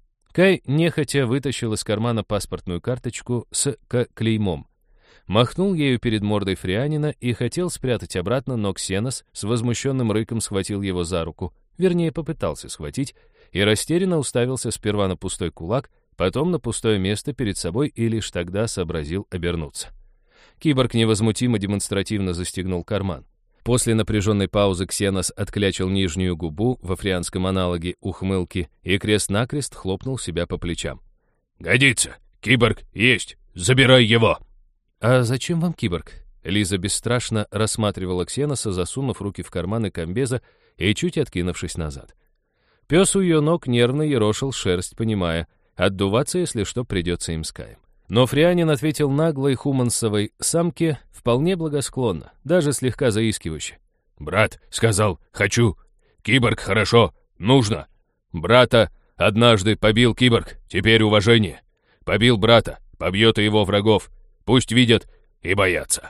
Кай нехотя вытащил из кармана паспортную карточку с К-клеймом. Махнул ею перед мордой фрианина и хотел спрятать обратно, но Ксенос с возмущенным рыком схватил его за руку, вернее, попытался схватить, и растерянно уставился сперва на пустой кулак, потом на пустое место перед собой и лишь тогда сообразил обернуться. Киборг невозмутимо демонстративно застегнул карман. После напряженной паузы Ксенос отклячил нижнюю губу в африанском аналоге ухмылки и крест-накрест хлопнул себя по плечам. «Годится! Киборг есть! Забирай его!» «А зачем вам киборг?» Лиза бесстрашно рассматривала Ксеноса, засунув руки в карманы комбеза и чуть откинувшись назад. Пес у ее ног нервно ерошил шерсть, понимая, отдуваться, если что, придется им с Каем. Но фрианин ответил наглой хумансовой самке вполне благосклонно, даже слегка заискивающе. «Брат сказал, хочу. Киборг хорошо, нужно. Брата Однажды побил киборг, теперь уважение. Побил брата, побьет и его врагов. Пусть видят и боятся».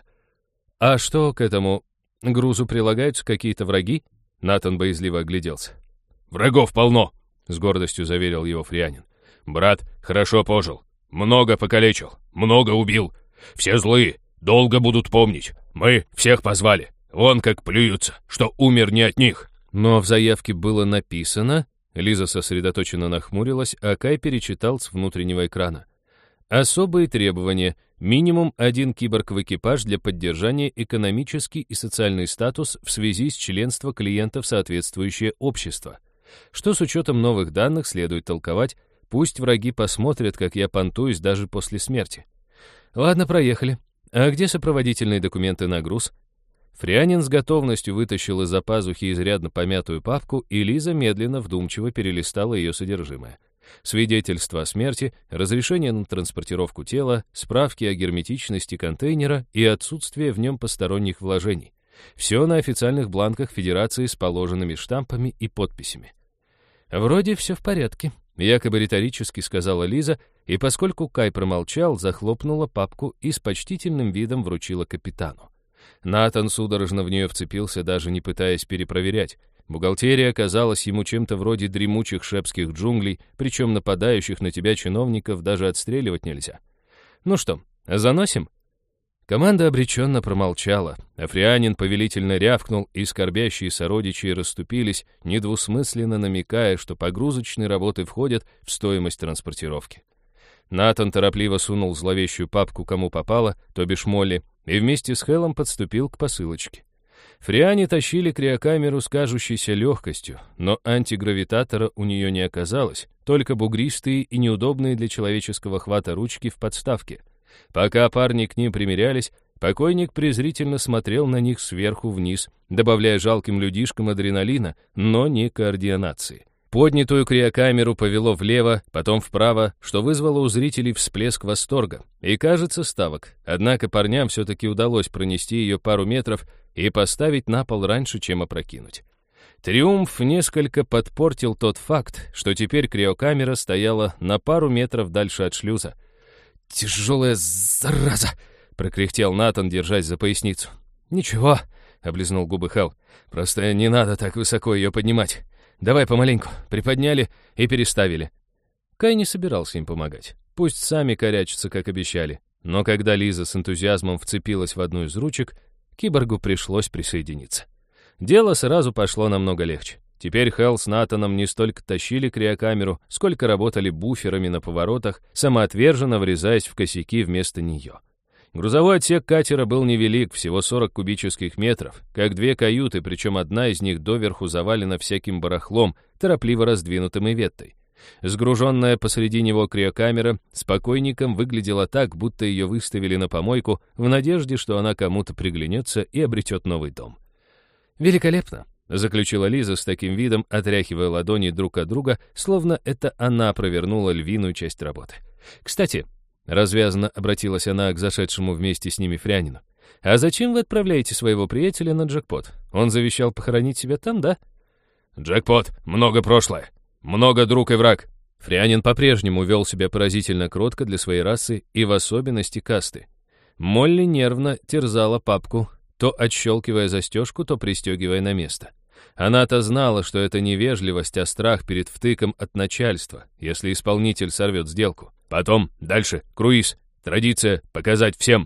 «А что к этому грузу прилагаются какие-то враги?» Натан боязливо огляделся. «Врагов полно», — с гордостью заверил его Фрианин. «Брат хорошо пожил, много покалечил, много убил. Все злые, долго будут помнить. Мы всех позвали. Вон как плюются, что умер не от них». Но в заявке было написано... Лиза сосредоточенно нахмурилась, а Кай перечитал с внутреннего экрана. «Особые требования. Минимум один киборг в экипаж для поддержания экономический и социальный статус в связи с членством клиента в соответствующее общество. Что с учетом новых данных следует толковать, пусть враги посмотрят, как я понтуюсь даже после смерти. Ладно, проехали. А где сопроводительные документы на груз?» Фрианин с готовностью вытащил из-за пазухи изрядно помятую папку, и Лиза медленно, вдумчиво перелистала ее содержимое. Свидетельство о смерти, разрешение на транспортировку тела, справки о герметичности контейнера и отсутствие в нем посторонних вложений. Все на официальных бланках Федерации с положенными штампами и подписями. «Вроде все в порядке», — якобы риторически сказала Лиза, и поскольку Кай промолчал, захлопнула папку и с почтительным видом вручила капитану. Натан судорожно в нее вцепился, даже не пытаясь перепроверять. Бухгалтерия оказалась ему чем-то вроде дремучих шепских джунглей, причем нападающих на тебя чиновников даже отстреливать нельзя. «Ну что, заносим?» Команда обреченно промолчала, а Фрианин повелительно рявкнул, и скорбящие сородичи расступились, недвусмысленно намекая, что погрузочные работы входят в стоимость транспортировки. Натан торопливо сунул зловещую папку кому попало, то бишь Молли, и вместе с Хелом подступил к посылочке. Фриане тащили криокамеру с кажущейся легкостью, но антигравитатора у нее не оказалось, только бугристые и неудобные для человеческого хвата ручки в подставке. Пока парни к ним примерялись, покойник презрительно смотрел на них сверху вниз, добавляя жалким людишкам адреналина, но не координации. Поднятую криокамеру повело влево, потом вправо, что вызвало у зрителей всплеск восторга и, кажется, ставок. Однако парням все-таки удалось пронести ее пару метров и поставить на пол раньше, чем опрокинуть. Триумф несколько подпортил тот факт, что теперь криокамера стояла на пару метров дальше от шлюза. «Тяжелая зараза!» — прокряхтел Натан, держась за поясницу. «Ничего», — облизнул губы Хэл, — «просто не надо так высоко ее поднимать. Давай помаленьку». Приподняли и переставили. Кай не собирался им помогать. Пусть сами корячатся, как обещали. Но когда Лиза с энтузиазмом вцепилась в одну из ручек, киборгу пришлось присоединиться. Дело сразу пошло намного легче. Теперь Хэл с Натаном не столько тащили криокамеру, сколько работали буферами на поворотах, самоотверженно врезаясь в косяки вместо нее. Грузовой отсек катера был невелик, всего сорок кубических метров, как две каюты, причем одна из них доверху завалена всяким барахлом, торопливо раздвинутым иветтой. Сгруженная посреди него криокамера с покойником выглядела так, будто ее выставили на помойку в надежде, что она кому-то приглянется и обретет новый дом. «Великолепно», — заключила Лиза с таким видом, отряхивая ладони друг от друга, словно это она провернула львиную часть работы. «Кстати», — развязно обратилась она к зашедшему вместе с ними Фрианину, «а зачем вы отправляете своего приятеля на джекпот? Он завещал похоронить себя там, да?» «Джекпот, много прошлое. Много друг и враг». Фрианин по-прежнему вел себя поразительно кротко для своей расы и в особенности касты. Молли нервно терзала папку, то отщелкивая застежку, то пристегивая на место. Она-то знала, что это не вежливость, а страх перед втыком от начальства, если исполнитель сорвет сделку. «Потом, дальше, круиз. Традиция — показать всем».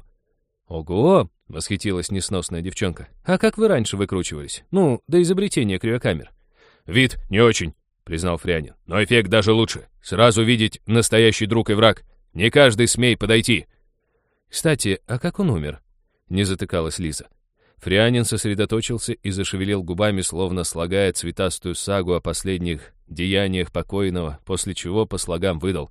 «Ого!» — восхитилась несносная девчонка. «А как вы раньше выкручивались? Ну, до изобретения криокамер». «Вид не очень», — признал Фрианин. «Но эффект даже лучше. Сразу видеть настоящий друг и враг. Не каждый смей подойти». «Кстати, а как он умер?» — не затыкалась Лиза. Фрианин сосредоточился и зашевелил губами, словно слагая цветастую сагу о последних деяниях покойного, после чего по слогам выдал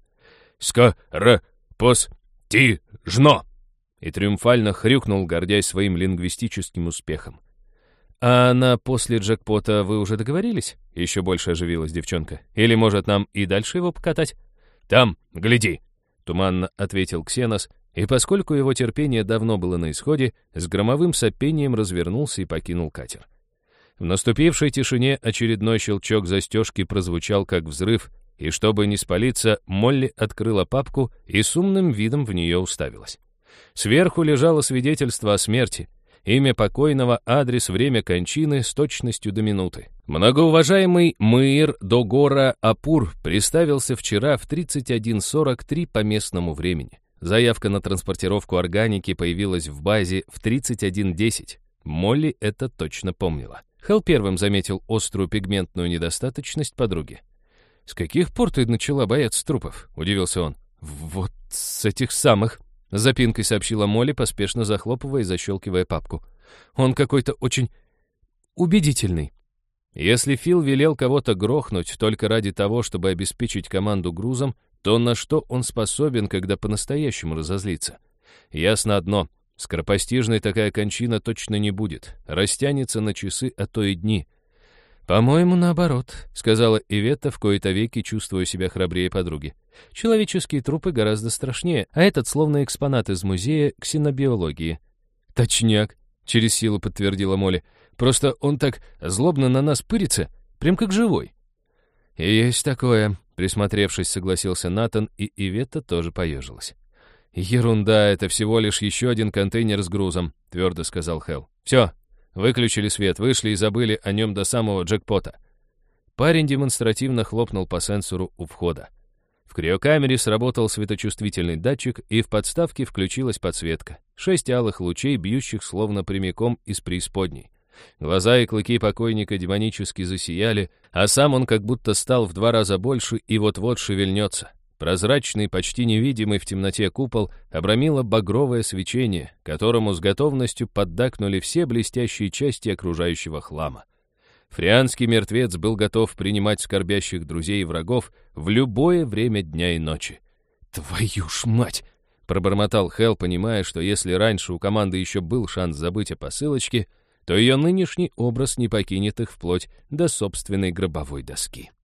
«Ска-ра-пос-ти-жно!» и триумфально хрюкнул, гордясь своим лингвистическим успехом. «А на после джекпота вы уже договорились?» — еще больше оживилась девчонка. «Или, может, нам и дальше его покатать?» «Там, гляди!» — туманно ответил Ксенос, и поскольку его терпение давно было на исходе, с громовым сопением развернулся и покинул катер. В наступившей тишине очередной щелчок застежки прозвучал как взрыв, и чтобы не спалиться, Молли открыла папку и с умным видом в нее уставилась. Сверху лежало свидетельство о смерти, имя покойного, адрес, время кончины с точностью до минуты. Многоуважаемый Мыир Догора Апур приставился вчера в тридцать один сорок три по местному времени. Заявка на транспортировку органики появилась в базе в тридцать один десять. Молли это точно помнила. Хелл первым заметил острую пигментную недостаточность подруги. «С каких пор ты начала бояться трупов?» — удивился он. «Вот с этих самых», — с запинкой сообщила Молли, поспешно захлопывая и защелкивая папку. «Он какой-то очень убедительный». Если Фил велел кого-то грохнуть только ради того, чтобы обеспечить команду грузом, то на что он способен, когда по-настоящему разозлится? Ясно одно — скоропостижной такая кончина точно не будет, растянется на часы, а то и дни. «По-моему, наоборот», — сказала Иветта, в кои-то веки чувствуя себя храбрее подруги. «Человеческие трупы гораздо страшнее, а этот словно экспонат из музея ксенобиологии». «Точняк», — через силу подтвердила Молли. «Просто он так злобно на нас пырится, прям как живой». «И есть такое», — присмотревшись, согласился Натан, и Иветта тоже поежилась. «Ерунда, это всего лишь еще один контейнер с грузом», — твердо сказал Хелл. «Все, выключили свет, вышли и забыли о нем до самого джекпота». Парень демонстративно хлопнул по сенсору у входа. В криокамере сработал светочувствительный датчик, и в подставке включилась подсветка. Шесть алых лучей, бьющих словно прямиком из преисподней. Глаза и клыки покойника демонически засияли, а сам он как будто стал в два раза больше и вот-вот шевельнется. Прозрачный, почти невидимый в темноте купол обрамило багровое свечение, которому с готовностью поддакнули все блестящие части окружающего хлама. Фрианский мертвец был готов принимать скорбящих друзей и врагов в любое время дня и ночи. «Твою ж мать!» — пробормотал Хелл, понимая, что если раньше у команды еще был шанс забыть о посылочке, то ее нынешний образ не покинет их вплоть до собственной гробовой доски.